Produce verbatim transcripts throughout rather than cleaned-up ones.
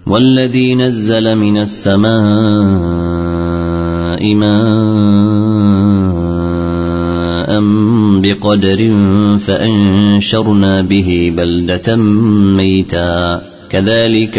والذي نزل من السماء ماء بقدر فأنشرنا به بلدة ميتا كذلك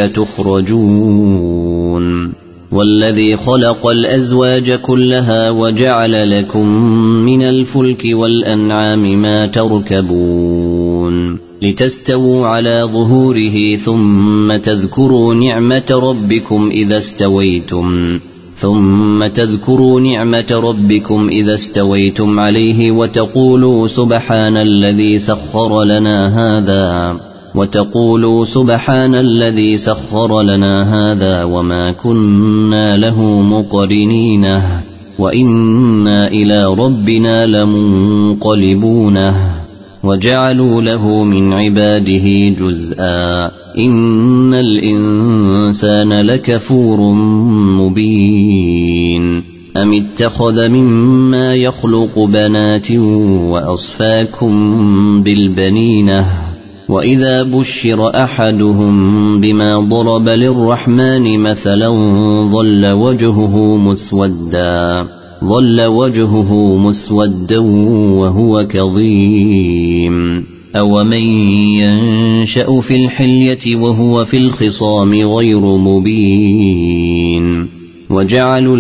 تخرجون والذي خلق الأزواج كلها وجعل لكم من الفلك والأنعام ما تركبون لتستووا على ظهوره ثم تذكروا نعمة ربكم إذا استويتم ثم تذكروا نعمة ربكم إذا استويتم عليه وتقولوا سبحان الذي سخر لنا هذا وتقولوا سبحان الذي سخر لنا هذا وما كنا له مقرنين وإنا إلى ربنا لمنقلبون وجعلوا له من عباده جزءا إن الإنسان لكفور مبين أم اتخذ مما يخلق بنات وأصفاكم بالبنين وإذا بشر أحدهم بما ضرب للرحمن مثلا ظل وجهه مسودا ظل وجهه مسودا وهو كظيم أومن ينشأ في الحلية وهو في الخصام غير مبين وجعلوا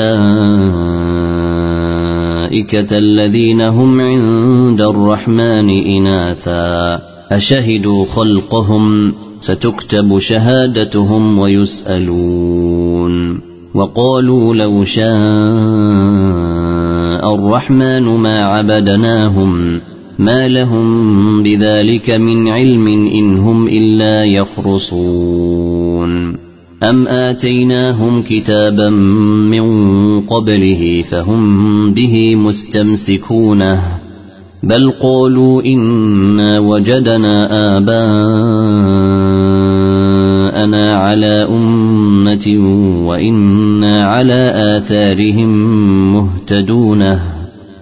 الملائكة الذين هم عند الرحمن إناثا أشهدوا خلقهم ستكتب شهادتهم ويسألون وقالوا لو شاء الرحمن ما عبدناهم ما لهم بذلك من علم إن هم إلا يخرصون أم آتيناهم كتابا من قبله فهم به مستمسكونه بل قالوا إنا وجدنا آباءنا على أمة وإنا على آثارهم مهتدون